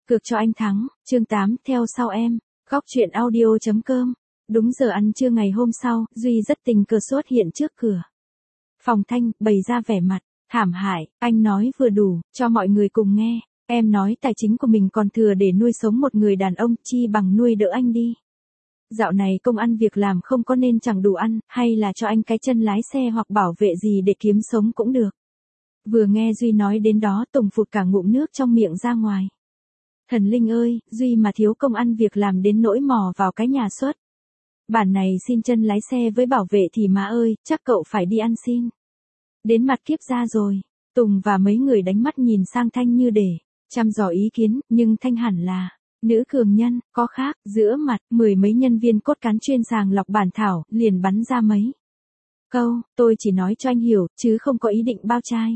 Cược cho anh thắng, chương 8, theo sau em. Góc truyện audio.com. Đúng giờ ăn trưa ngày hôm sau, Duy rất tình cờ xuất hiện trước cửa phòng Thanh, bày ra vẻ mặt thảm hại. Anh nói vừa đủ, cho mọi người cùng nghe. Em nói tài chính của mình còn thừa để nuôi sống một người đàn ông, chi bằng nuôi đỡ anh đi. Dạo này công ăn việc làm không có nên chẳng đủ ăn, hay là cho anh cái chân lái xe hoặc bảo vệ gì để kiếm sống cũng được. Vừa nghe Duy nói đến đó, Tùng phụt cả ngụm nước trong miệng ra ngoài. Thần linh ơi, Duy mà thiếu công ăn việc làm đến nỗi mò vào cái nhà suất. Bản này xin chân lái xe với bảo vệ thì má ơi, chắc cậu phải đi ăn xin. Đến mặt kiếp ra rồi. Tùng và mấy người đánh mắt nhìn sang Thanh như để chăm dò ý kiến, nhưng Thanh hẳn là nữ cường nhân, có khác. Giữa mặt, 10 mấy nhân viên cốt cán chuyên sàng lọc bản thảo, liền bắn ra mấy câu, tôi chỉ nói cho anh hiểu, chứ không có ý định bao trai.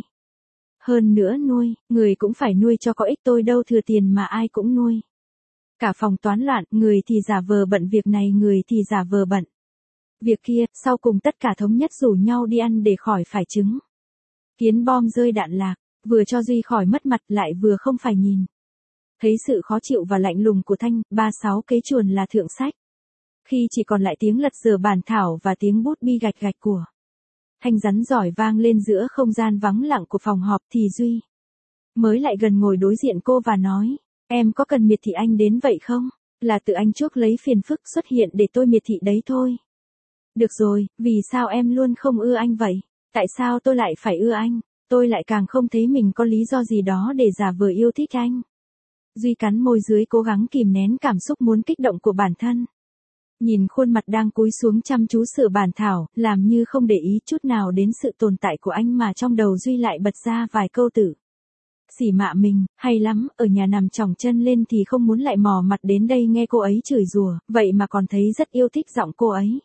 Hơn nữa nuôi, người cũng phải nuôi cho có ích, tôi đâu thừa tiền mà ai cũng nuôi. Cả phòng toán loạn, người thì giả vờ bận việc này, người thì giả vờ bận việc kia, sau cùng tất cả thống nhất rủ nhau đi ăn để khỏi phải chứng kiến bom rơi đạn lạc, vừa cho Duy khỏi mất mặt lại vừa không phải nhìn thấy sự khó chịu và lạnh lùng của Thanh. 36 kế chuồn là thượng sách. Khi chỉ còn lại tiếng lật dở bản thảo và tiếng bút bi gạch gạch của Thanh rắn giỏi vang lên giữa không gian vắng lặng của phòng họp thì Duy mới lại gần ngồi đối diện cô và nói, em có cần miệt thị anh đến vậy không? Là tự anh chuốc lấy phiền phức xuất hiện để tôi miệt thị đấy thôi. Được rồi, vì sao em luôn không ưa anh vậy? Tại sao tôi lại phải ưa anh? Tôi lại càng không thấy mình có lý do gì đó để giả vờ yêu thích anh. Duy cắn môi dưới cố gắng kìm nén cảm xúc muốn kích động của bản thân. Nhìn khuôn mặt đang cúi xuống chăm chú sửa bản thảo, làm như không để ý chút nào đến sự tồn tại của anh mà trong đầu Duy lại bật ra vài câu tử xỉ mạ mình, hay lắm, ở nhà nằm chỏng chân lên thì không muốn lại mò mặt đến đây nghe cô ấy chửi rủa, vậy mà còn thấy rất yêu thích giọng cô ấy.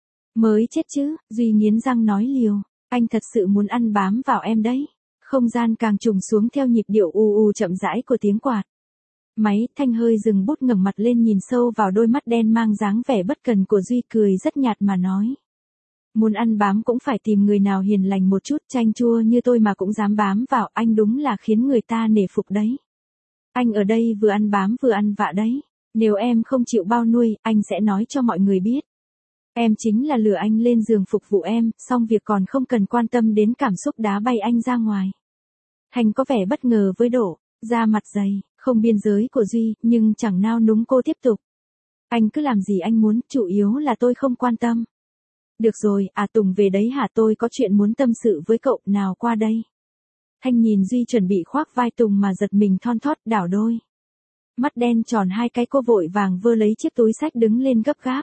Mới chết chứ, Duy nghiến răng nói liều, anh thật sự muốn ăn bám vào em đấy. Không gian càng trùng xuống theo nhịp điệu u u chậm rãi của tiếng quạt máy. Thanh hơi dừng bút, ngẩng mặt lên nhìn sâu vào đôi mắt đen mang dáng vẻ bất cần của Duy, cười rất nhạt mà nói. Muốn ăn bám cũng phải tìm người nào hiền lành một chút, chanh chua như tôi mà cũng dám bám vào, anh đúng là khiến người ta nể phục đấy. Anh ở đây vừa ăn bám vừa ăn vạ đấy. Nếu em không chịu bao nuôi, anh sẽ nói cho mọi người biết. Em chính là lừa anh lên giường phục vụ em, xong việc còn không cần quan tâm đến cảm xúc đá bay anh ra ngoài. Thanh có vẻ bất ngờ với độ da mặt dày, không biên giới của Duy, nhưng chẳng nao núng cô tiếp tục. Anh cứ làm gì anh muốn, chủ yếu là tôi không quan tâm. Được rồi, à Tùng về đấy hả, tôi có chuyện muốn tâm sự với cậu, nào qua đây. Thanh nhìn Duy chuẩn bị khoác vai Tùng mà giật mình thon thót, đảo đôi mắt đen tròn hai cái, cô vội vàng vơ lấy chiếc túi xách đứng lên gấp gáp.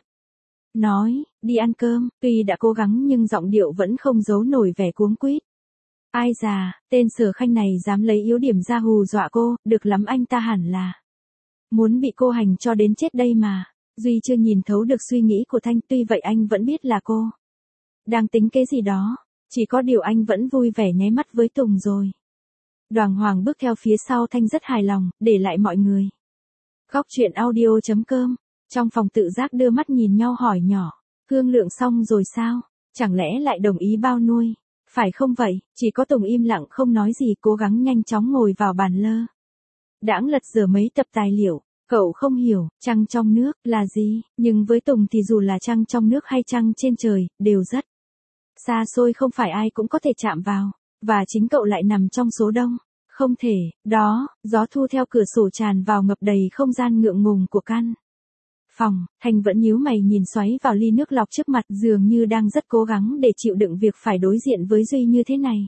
Nói, đi ăn cơm, tuy đã cố gắng nhưng giọng điệu vẫn không giấu nổi vẻ cuống quýt. Ai già, tên Sở Khanh này dám lấy yếu điểm ra hù dọa cô, được lắm, anh ta hẳn là muốn bị cô hành cho đến chết đây mà. Duy chưa nhìn thấu được suy nghĩ của Thanh, tuy vậy anh vẫn biết là cô đang tính kế gì đó, chỉ có điều anh vẫn vui vẻ nháy mắt với Tùng rồi đoàng hoàng bước theo phía sau Thanh rất hài lòng, để lại mọi người. Góc truyện audio.com. Trong phòng tự giác đưa mắt nhìn nhau hỏi nhỏ, thương lượng xong rồi sao? Chẳng lẽ lại đồng ý bao nuôi? Phải không vậy? Chỉ có Tùng im lặng không nói gì, cố gắng nhanh chóng ngồi vào bàn lơ đãng lật dở mấy tập tài liệu. Cậu không hiểu, trăng trong nước là gì, nhưng với Tùng thì dù là trăng trong nước hay trăng trên trời, đều rất xa xôi, không phải ai cũng có thể chạm vào, và chính cậu lại nằm trong số đông. Không thể, đó, gió thu theo cửa sổ tràn vào ngập đầy không gian ngượng ngùng của căn phòng. Thanh vẫn nhíu mày nhìn xoáy vào ly nước lọc trước mặt, dường như đang rất cố gắng để chịu đựng việc phải đối diện với Duy như thế này.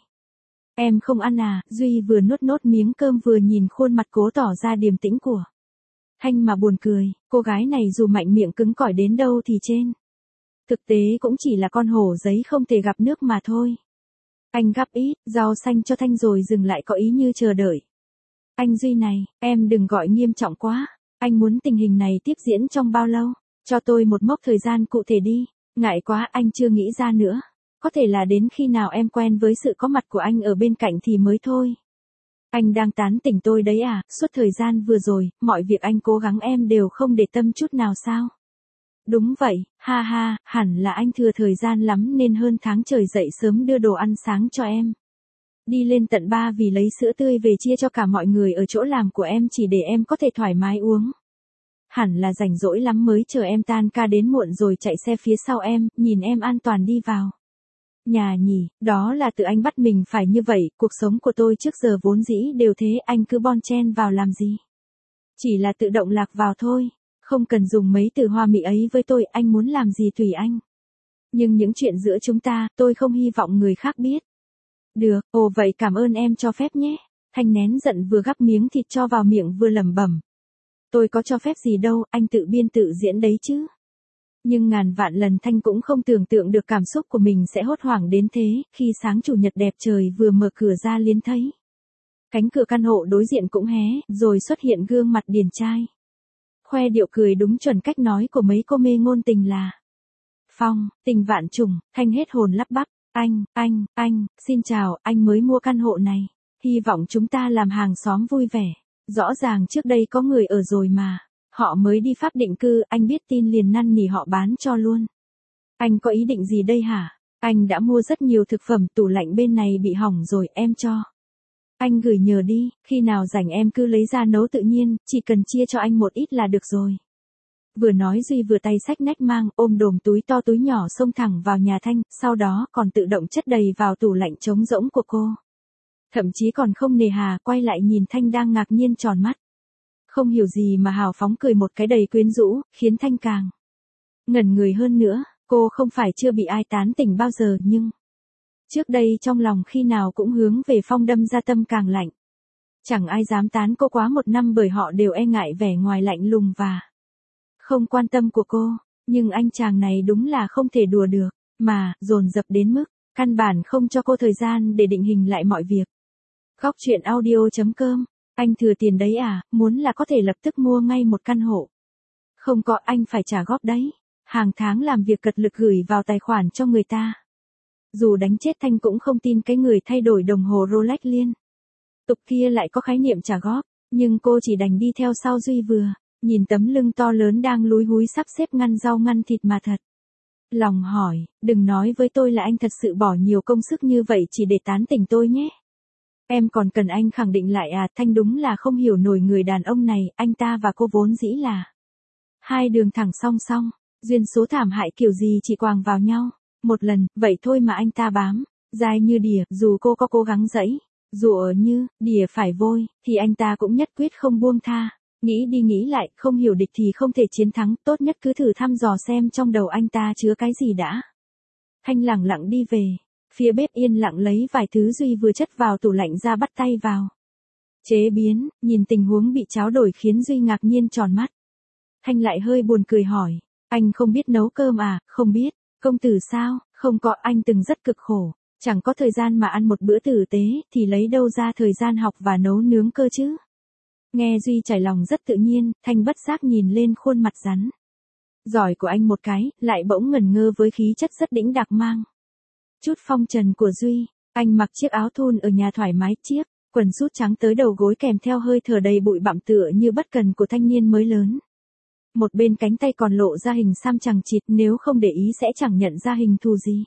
Em không ăn à? Duy vừa nuốt nốt miếng cơm vừa nhìn khuôn mặt cố tỏ ra điềm tĩnh của Thanh mà buồn cười, cô gái này dù mạnh miệng cứng cỏi đến đâu thì trên thực tế cũng chỉ là con hổ giấy không thể gặp nước mà thôi. Anh gắp ít rau xanh cho Thanh rồi dừng lại, có ý như chờ đợi. Anh Duy này, em đừng gọi nghiêm trọng quá. Anh muốn tình hình này tiếp diễn trong bao lâu? Cho tôi một mốc thời gian cụ thể đi. Ngại quá, anh chưa nghĩ ra nữa. Có thể là đến khi nào em quen với sự có mặt của anh ở bên cạnh thì mới thôi. Anh đang tán tỉnh tôi đấy à? Suốt thời gian vừa rồi, mọi việc anh cố gắng em đều không để tâm chút nào sao? Đúng vậy, ha ha, hẳn là anh thừa thời gian lắm nên hơn tháng trời dậy sớm đưa đồ ăn sáng cho em. Đi lên tận 3 vì lấy sữa tươi về chia cho cả mọi người ở chỗ làm của em chỉ để em có thể thoải mái uống. Hẳn là rảnh rỗi lắm mới chờ em tan ca đến muộn rồi chạy xe phía sau em, nhìn em an toàn đi vào nhà nhỉ, đó là tự anh bắt mình phải như vậy, cuộc sống của tôi trước giờ vốn dĩ đều thế, anh cứ bon chen vào làm gì. Chỉ là tự động lạc vào thôi, không cần dùng mấy từ hoa mỹ ấy với tôi, anh muốn làm gì tùy anh. Nhưng những chuyện giữa chúng ta, tôi không hy vọng người khác biết. Được, ồ vậy cảm ơn em cho phép nhé. Thanh nén giận vừa gắp miếng thịt cho vào miệng vừa lẩm bẩm. Tôi có cho phép gì đâu, anh tự biên tự diễn đấy chứ. Nhưng ngàn vạn lần Thanh cũng không tưởng tượng được cảm xúc của mình sẽ hốt hoảng đến thế, khi sáng chủ nhật đẹp trời vừa mở cửa ra liền thấy. Cánh cửa căn hộ đối diện cũng hé, rồi xuất hiện gương mặt điển trai. Khoe điệu cười đúng chuẩn cách nói của mấy cô mê ngôn tình là. Phong, tình vạn trùng, Thanh hết hồn lắp bắp. Anh, xin chào, anh mới mua căn hộ này. Hy vọng chúng ta làm hàng xóm vui vẻ. Rõ ràng trước đây có người ở rồi mà. Họ mới đi Pháp định cư, anh biết tin liền năn nỉ họ bán cho luôn. Anh có ý định gì đây hả? Anh đã mua rất nhiều thực phẩm, tủ lạnh bên này bị hỏng rồi, em cho. Anh gửi nhờ đi, khi nào rảnh em cứ lấy ra nấu tự nhiên, chỉ cần chia cho anh một ít là được rồi. Vừa nói Duy vừa tay xách nách mang, ôm đồm túi to túi nhỏ xông thẳng vào nhà Thanh, sau đó còn tự động chất đầy vào tủ lạnh trống rỗng của cô. Thậm chí còn không nề hà quay lại nhìn Thanh đang ngạc nhiên tròn mắt. Không hiểu gì mà hào phóng cười một cái đầy quyến rũ, khiến Thanh càng ngẩn người hơn nữa, cô không phải chưa bị ai tán tỉnh bao giờ nhưng. Trước đây trong lòng khi nào cũng hướng về Phong đâm ra tâm càng lạnh. Chẳng ai dám tán cô quá một năm bởi họ đều e ngại vẻ ngoài lạnh lùng và không quan tâm của cô, nhưng anh chàng này đúng là không thể đùa được, mà, dồn dập đến mức, căn bản không cho cô thời gian để định hình lại mọi việc. Góc chuyện audio.com, anh thừa tiền đấy à, muốn là có thể lập tức mua ngay một căn hộ. Không có, anh phải trả góp đấy, hàng tháng làm việc cật lực gửi vào tài khoản cho người ta. Dù đánh chết Thanh cũng không tin cái người thay đổi đồng hồ Rolex liên tục kia lại có khái niệm trả góp, nhưng cô chỉ đành đi theo sau Duy vừa. Nhìn tấm lưng to lớn đang lúi húi sắp xếp ngăn rau ngăn thịt mà thật. Lòng hỏi, đừng nói với tôi là anh thật sự bỏ nhiều công sức như vậy chỉ để tán tỉnh tôi nhé. Em còn cần anh khẳng định lại à, Thanh đúng là không hiểu nổi người đàn ông này, anh ta và cô vốn dĩ là hai đường thẳng song song, duyên số thảm hại kiểu gì chỉ quàng vào nhau. Một lần, vậy thôi mà anh ta bám, dai như đỉa, dù cô có cố gắng dẫy, dụa như, đỉa phải vôi, thì anh ta cũng nhất quyết không buông tha. Nghĩ đi nghĩ lại, không hiểu địch thì không thể chiến thắng, tốt nhất cứ thử thăm dò xem trong đầu anh ta chứa cái gì đã. Thanh lẳng lặng đi về, phía bếp yên lặng lấy vài thứ Duy vừa chất vào tủ lạnh ra bắt tay vào chế biến, nhìn tình huống bị cháo đổi khiến Duy ngạc nhiên tròn mắt. Thanh lại hơi buồn cười hỏi, anh không biết nấu cơm à, không biết, công tử sao, không có, anh từng rất cực khổ, chẳng có thời gian mà ăn một bữa tử tế, thì lấy đâu ra thời gian học và nấu nướng cơ chứ. Nghe Duy trải lòng rất tự nhiên, Thanh bất giác nhìn lên khuôn mặt rắn giỏi của anh một cái, lại bỗng ngẩn ngơ với khí chất rất đĩnh đạc mang chút phong trần của Duy. Anh mặc chiếc áo thun ở nhà thoải mái, chiếc quần sút trắng tới đầu gối kèm theo hơi thở đầy bụi bặm tựa như bất cần của thanh niên mới lớn. Một bên cánh tay còn lộ ra hình xăm chằng chịt, nếu không để ý sẽ chẳng nhận ra hình thù gì.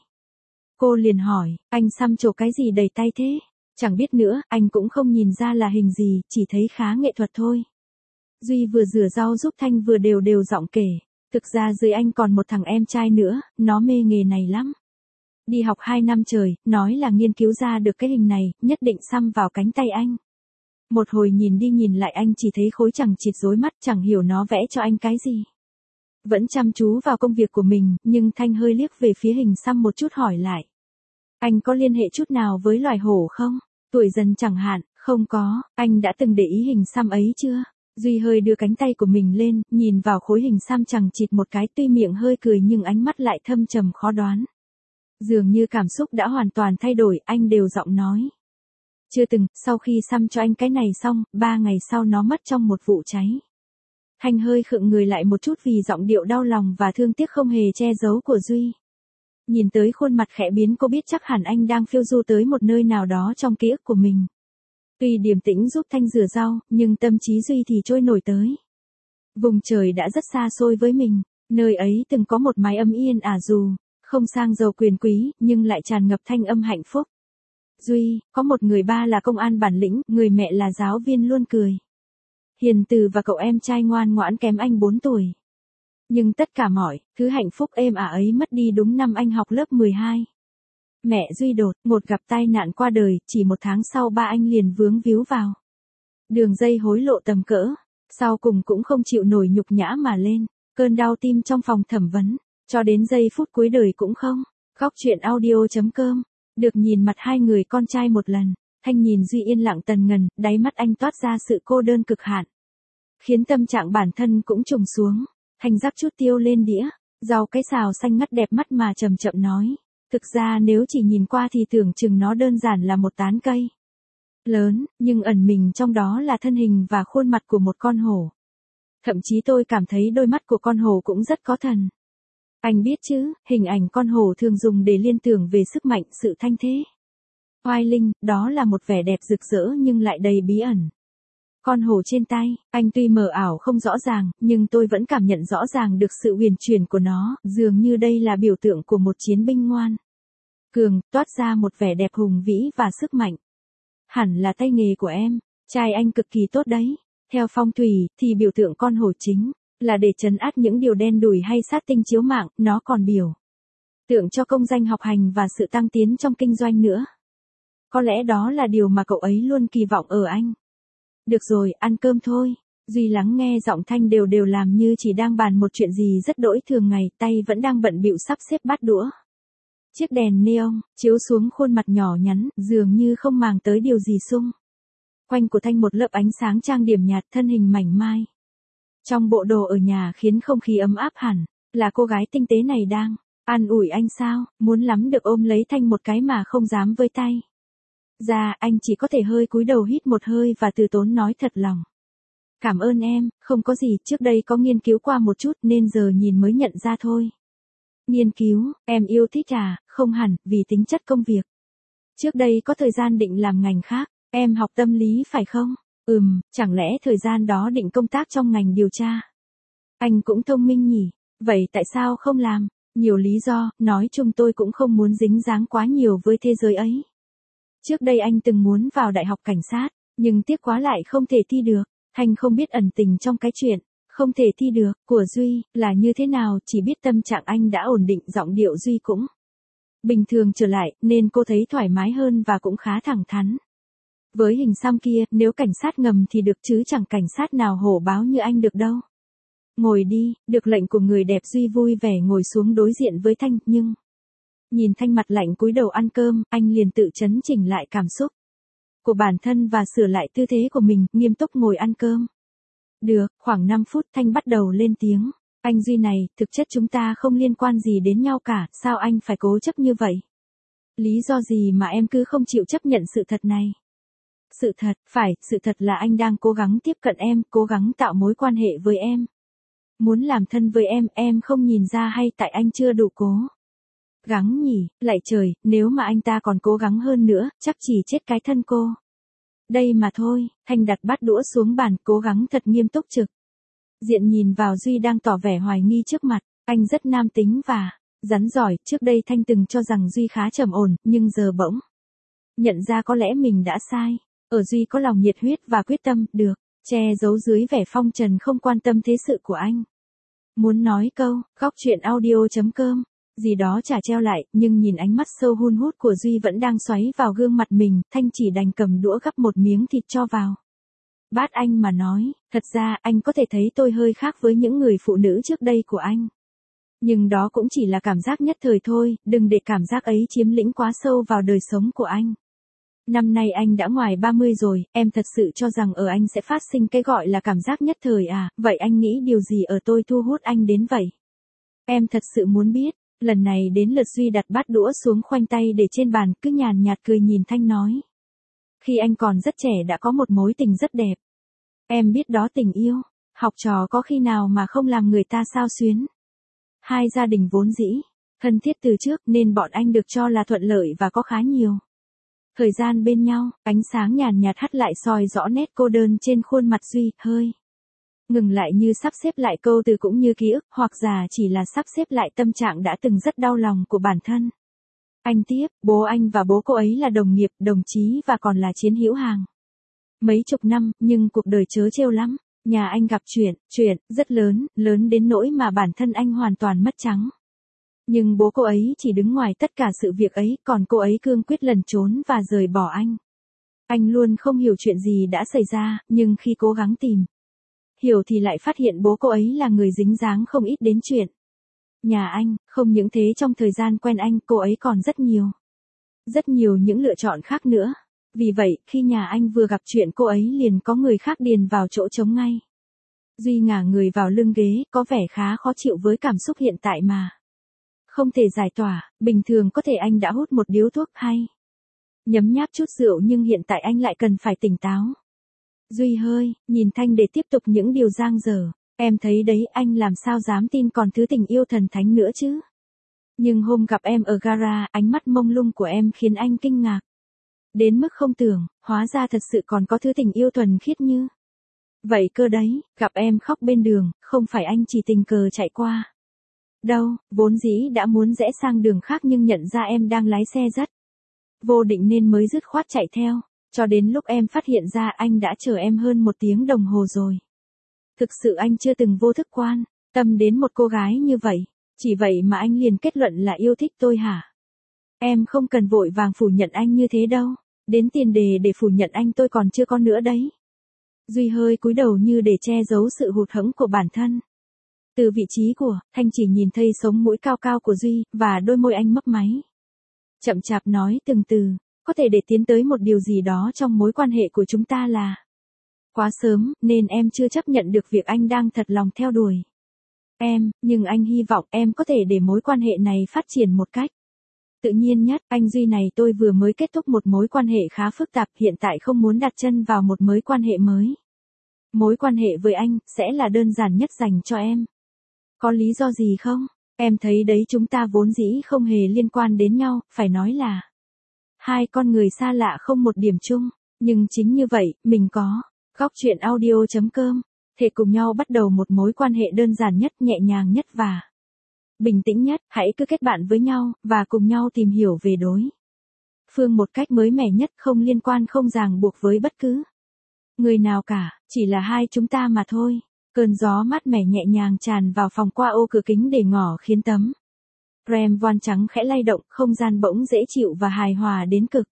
Cô liền hỏi, anh xăm trổ cái gì đầy tay thế? Chẳng biết nữa, anh cũng không nhìn ra là hình gì, chỉ thấy khá nghệ thuật thôi. Duy vừa rửa rau giúp Thanh vừa đều giọng kể, thực ra dưới anh còn một thằng em trai nữa, nó mê nghề này lắm. Đi học 2 năm trời, nói là nghiên cứu ra được cái hình này, nhất định xăm vào cánh tay anh. Một hồi nhìn đi nhìn lại anh chỉ thấy khối chằng chịt rối mắt, chẳng hiểu nó vẽ cho anh cái gì. Vẫn chăm chú vào công việc của mình, nhưng Thanh hơi liếc về phía hình xăm một chút hỏi lại. Anh có liên hệ chút nào với loài hổ không? Tuổi dần chẳng hạn, không có, anh đã từng để ý hình xăm ấy chưa? Duy hơi đưa cánh tay của mình lên, nhìn vào khối hình xăm chằng chịt một cái, tuy miệng hơi cười nhưng ánh mắt lại thâm trầm khó đoán. Dường như cảm xúc đã hoàn toàn thay đổi, anh đều giọng nói. Chưa từng, sau khi xăm cho anh cái này xong, 3 ngày sau nó mất trong một vụ cháy. Thanh hơi khựng người lại một chút vì giọng điệu đau lòng và thương tiếc không hề che giấu của Duy. Nhìn tới khuôn mặt khẽ biến cô biết chắc hẳn anh đang phiêu du tới một nơi nào đó trong ký ức của mình. Tuy điềm tĩnh giúp Thanh rửa rau, nhưng tâm trí Duy thì trôi nổi tới vùng trời đã rất xa xôi với mình, nơi ấy từng có một mái ấm yên ả dù không sang giàu quyền quý, nhưng lại tràn ngập thanh âm hạnh phúc. Duy, có một người ba là công an bản lĩnh, người mẹ là giáo viên luôn cười. Hiền từ và cậu em trai ngoan ngoãn kém anh 4 tuổi. Nhưng tất cả mọi thứ hạnh phúc êm ả ấy mất đi đúng năm anh học lớp 12. Mẹ Duy đột ngột gặp tai nạn qua đời, chỉ 1 tháng sau ba anh liền vướng víu vào đường dây hối lộ tầm cỡ, sau cùng cũng không chịu nổi nhục nhã mà lên cơn đau tim trong phòng thẩm vấn, cho đến giây phút cuối đời cũng không. Góc truyện audio.com, được nhìn mặt hai người con trai một lần, Thanh nhìn Duy yên lặng tần ngần, đáy mắt anh toát ra sự cô đơn cực hạn, khiến tâm trạng bản thân cũng trùng xuống. Thanh rắc chút tiêu lên đĩa, rau cái xào xanh ngắt đẹp mắt mà chậm chậm nói. Thực ra nếu chỉ nhìn qua thì tưởng chừng nó đơn giản là một tán cây lớn, nhưng ẩn mình trong đó là thân hình và khuôn mặt của một con hổ. Thậm chí tôi cảm thấy đôi mắt của con hổ cũng rất có thần. Anh biết chứ, hình ảnh con hổ thường dùng để liên tưởng về sức mạnh, sự thanh thế, oai linh, đó là một vẻ đẹp rực rỡ nhưng lại đầy bí ẩn. Con hổ trên tay, anh tuy mờ ảo không rõ ràng, nhưng tôi vẫn cảm nhận rõ ràng được sự huyền chuyển của nó, dường như đây là biểu tượng của một chiến binh ngoan cường, toát ra một vẻ đẹp hùng vĩ và sức mạnh. Hẳn là tay nghề của em, trai anh cực kỳ tốt đấy. Theo phong thủy, thì biểu tượng con hổ chính là để trấn áp những điều đen đủi hay sát tinh chiếu mạng, nó còn biểu tượng cho công danh học hành và sự tăng tiến trong kinh doanh nữa. Có lẽ đó là điều mà cậu ấy luôn kỳ vọng ở anh. Được rồi, ăn cơm thôi. Duy lắng nghe giọng Thanh đều đều làm như chỉ đang bàn một chuyện gì rất đỗi thường ngày, tay vẫn đang bận bịu sắp xếp bát đũa. Chiếc đèn neon chiếu xuống khuôn mặt nhỏ nhắn, dường như không màng tới điều gì xung quanh của Thanh, một lớp ánh sáng trang điểm nhạt, thân hình mảnh mai trong bộ đồ ở nhà khiến không khí ấm áp hẳn. Là cô gái tinh tế này đang an ủi anh sao? Muốn lắm được ôm lấy Thanh một cái mà không dám với tay ra, anh chỉ có thể hơi cúi đầu hít một hơi và từ tốn nói thật lòng. Cảm ơn em, không có gì, trước đây có nghiên cứu qua một chút nên giờ nhìn mới nhận ra thôi. Nghiên cứu, em yêu thích à? Không hẳn, vì tính chất công việc. Trước đây có thời gian định làm ngành khác, em học tâm lý phải không? Chẳng lẽ thời gian đó định công tác trong ngành điều tra? Anh cũng thông minh nhỉ, vậy tại sao không làm? Nhiều lý do, nói chung tôi cũng không muốn dính dáng quá nhiều với thế giới ấy. Trước đây anh từng muốn vào đại học cảnh sát, nhưng tiếc quá lại không thể thi được. Thanh không biết ẩn tình trong cái chuyện không thể thi được của Duy là như thế nào, chỉ biết tâm trạng anh đã ổn định, giọng điệu Duy cũng bình thường trở lại, nên cô thấy thoải mái hơn và cũng khá thẳng thắn. Với hình xăm kia, nếu cảnh sát ngầm thì được chứ chẳng cảnh sát nào hổ báo như anh được đâu. Ngồi đi, được lệnh của người đẹp. Duy vui vẻ ngồi xuống đối diện với Thanh, nhưng nhìn Thanh mặt lạnh cúi đầu ăn cơm, anh liền tự chấn chỉnh lại cảm xúc của bản thân và sửa lại tư thế của mình, nghiêm túc ngồi ăn cơm. Được, khoảng 5 phút Thanh bắt đầu lên tiếng. Anh Duy này, thực chất chúng ta không liên quan gì đến nhau cả, sao anh phải cố chấp như vậy? Lý do gì mà em cứ không chịu chấp nhận sự thật này? Sự thật, phải, sự thật là anh đang cố gắng tiếp cận em, cố gắng tạo mối quan hệ với em. Muốn làm thân với em không nhìn ra hay tại anh chưa đủ cố gắng nhỉ? Lạy trời, nếu mà anh ta còn cố gắng hơn nữa, chắc chỉ chết cái thân cô đây mà thôi. Thanh đặt bát đũa xuống bàn, cố gắng thật nghiêm túc trực diện nhìn vào Duy đang tỏ vẻ hoài nghi trước mặt. Anh rất nam tính và rắn giỏi, trước đây Thanh từng cho rằng Duy khá trầm ổn, nhưng giờ bỗng nhận ra có lẽ mình đã sai. Ở Duy có lòng nhiệt huyết và quyết tâm, được che giấu dưới vẻ phong trần không quan tâm thế sự của anh. Muốn nói câu, góc truyện audio.com, gì đó chả treo lại, nhưng nhìn ánh mắt sâu hun hút của Duy vẫn đang xoáy vào gương mặt mình, Thanh chỉ đành cầm đũa gắp một miếng thịt cho vào bát anh mà nói, thật ra anh có thể thấy tôi hơi khác với những người phụ nữ trước đây của anh. Nhưng đó cũng chỉ là cảm giác nhất thời thôi, đừng để cảm giác ấy chiếm lĩnh quá sâu vào đời sống của anh. Năm nay anh đã ngoài 30 rồi, em thật sự cho rằng ở anh sẽ phát sinh cái gọi là cảm giác nhất thời à? Vậy anh nghĩ điều gì ở tôi thu hút anh đến vậy? Em thật sự muốn biết. Lần này đến lượt Duy đặt bát đũa xuống, khoanh tay để trên bàn, cứ nhàn nhạt cười nhìn Thanh nói. Khi anh còn rất trẻ đã có một mối tình rất đẹp. Em biết đó, tình yêu học trò có khi nào mà không làm người ta xao xuyến. Hai gia đình vốn dĩ thân thiết từ trước nên bọn anh được cho là thuận lợi và có khá nhiều thời gian bên nhau. Ánh sáng nhàn nhạt hắt lại soi rõ nét cô đơn trên khuôn mặt Duy, hơi ngừng lại như sắp xếp lại câu từ cũng như ký ức, hoặc giả chỉ là sắp xếp lại tâm trạng đã từng rất đau lòng của bản thân. Anh tiếp, bố anh và bố cô ấy là đồng nghiệp, đồng chí và còn là chiến hữu hàng mấy chục năm, nhưng cuộc đời trớ trêu lắm. Nhà anh gặp chuyện rất lớn, lớn đến nỗi mà bản thân anh hoàn toàn mất trắng. Nhưng bố cô ấy chỉ đứng ngoài tất cả sự việc ấy, còn cô ấy cương quyết lẩn trốn và rời bỏ anh. Anh luôn không hiểu chuyện gì đã xảy ra, nhưng khi cố gắng tìm hiểu thì lại phát hiện bố cô ấy là người dính dáng không ít đến chuyện nhà anh. Không những thế, trong thời gian quen anh, cô ấy còn rất nhiều những lựa chọn khác nữa. Vì vậy, khi nhà anh vừa gặp chuyện cô ấy liền có người khác điền vào chỗ trống ngay. Duy ngả người vào lưng ghế, có vẻ khá khó chịu với cảm xúc hiện tại mà không thể giải tỏa. Bình thường có thể anh đã hút một điếu thuốc hay nhấm nháp chút rượu, nhưng hiện tại anh lại cần phải tỉnh táo. Duy hơi nhìn Thanh để tiếp tục những điều dang dở. Em thấy đấy, anh làm sao dám tin còn thứ tình yêu thần thánh nữa chứ. Nhưng hôm gặp em ở gara, ánh mắt mông lung của em khiến anh kinh ngạc. Đến mức không tưởng, hóa ra thật sự còn có thứ tình yêu thuần khiết như vậy cơ đấy. Gặp em khóc bên đường, không phải anh chỉ tình cờ chạy qua đâu, vốn dĩ đã muốn rẽ sang đường khác nhưng nhận ra em đang lái xe rất vô định nên mới dứt khoát chạy theo. Cho đến lúc em phát hiện ra anh đã chờ em hơn 1 tiếng đồng hồ rồi. Thực sự anh chưa từng vô thức quan tâm đến một cô gái như vậy. Chỉ vậy mà anh liền kết luận là yêu thích tôi hả? Em không cần vội vàng phủ nhận anh như thế đâu. Đến tiền đề để phủ nhận anh tôi còn chưa có nữa đấy. Duy hơi cúi đầu như để che giấu sự hụt hẫng của bản thân. Từ vị trí của Thanh chỉ nhìn thấy sống mũi cao cao của Duy, và đôi môi anh mấp máy. Chậm chạp nói từng từ, có thể để tiến tới một điều gì đó trong mối quan hệ của chúng ta là quá sớm, nên em chưa chấp nhận được việc anh đang thật lòng theo đuổi em, nhưng anh hy vọng em có thể để mối quan hệ này phát triển một cách tự nhiên nhất. Anh Duy này, tôi vừa mới kết thúc một mối quan hệ khá phức tạp, hiện tại không muốn đặt chân vào một mối quan hệ mới. Mối quan hệ với anh sẽ là đơn giản nhất dành cho em. Có lý do gì không? Em thấy đấy, chúng ta vốn dĩ không hề liên quan đến nhau, phải nói là hai con người xa lạ không một điểm chung. Nhưng chính như vậy, mình có góc chuyện audio.com thể cùng nhau bắt đầu một mối quan hệ đơn giản nhất, nhẹ nhàng nhất và bình tĩnh nhất. Hãy cứ kết bạn với nhau, và cùng nhau tìm hiểu về đối phương một cách mới mẻ nhất, không liên quan, không ràng buộc với bất cứ người nào cả, chỉ là hai chúng ta mà thôi. Cơn gió mát mẻ nhẹ nhàng tràn vào phòng qua ô cửa kính để ngỏ, khiến tấm rèm voan trắng khẽ lay động, không gian bỗng dễ chịu và hài hòa đến cực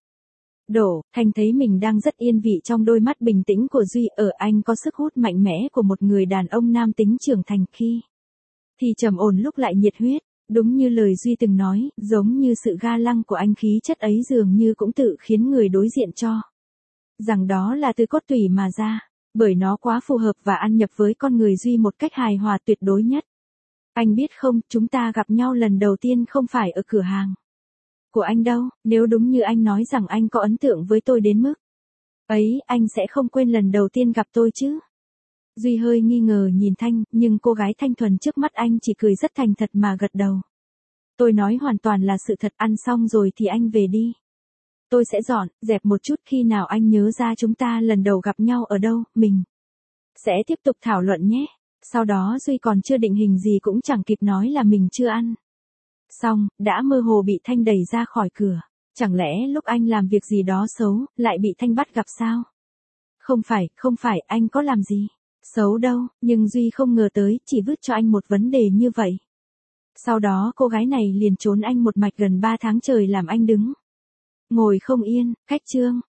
độ. Thanh thấy mình đang rất yên vị trong đôi mắt bình tĩnh của Duy. Ở anh có sức hút mạnh mẽ của một người đàn ông nam tính trưởng thành, khi thì trầm ổn lúc lại nhiệt huyết. Đúng như lời Duy từng nói, giống như sự ga lăng của anh, khí chất ấy dường như cũng tự khiến người đối diện cho rằng đó là từ cốt tủy mà ra, bởi nó quá phù hợp và ăn nhập với con người Duy một cách hài hòa tuyệt đối nhất. Anh biết không, chúng ta gặp nhau lần đầu tiên không phải ở cửa hàng của anh đâu. Nếu đúng như anh nói rằng anh có ấn tượng với tôi đến mức ấy, anh sẽ không quên lần đầu tiên gặp tôi chứ. Duy hơi nghi ngờ nhìn Thanh, nhưng cô gái thanh thuần trước mắt anh chỉ cười rất thành thật mà gật đầu. Tôi nói hoàn toàn là sự thật. Ăn xong rồi thì anh về đi. Tôi sẽ dọn dẹp một chút, khi nào anh nhớ ra chúng ta lần đầu gặp nhau ở đâu, mình sẽ tiếp tục thảo luận nhé. Sau đó Duy còn chưa định hình gì cũng chẳng kịp nói là mình chưa ăn xong, đã mơ hồ bị Thanh đẩy ra khỏi cửa. Chẳng lẽ lúc anh làm việc gì đó xấu, lại bị Thanh bắt gặp sao? Không phải, anh có làm gì xấu đâu, nhưng Duy không ngờ tới, chỉ vứt cho anh một vấn đề như vậy. Sau đó cô gái này liền trốn anh một mạch gần 3 tháng trời, làm anh đứng ngồi không yên. Cách chương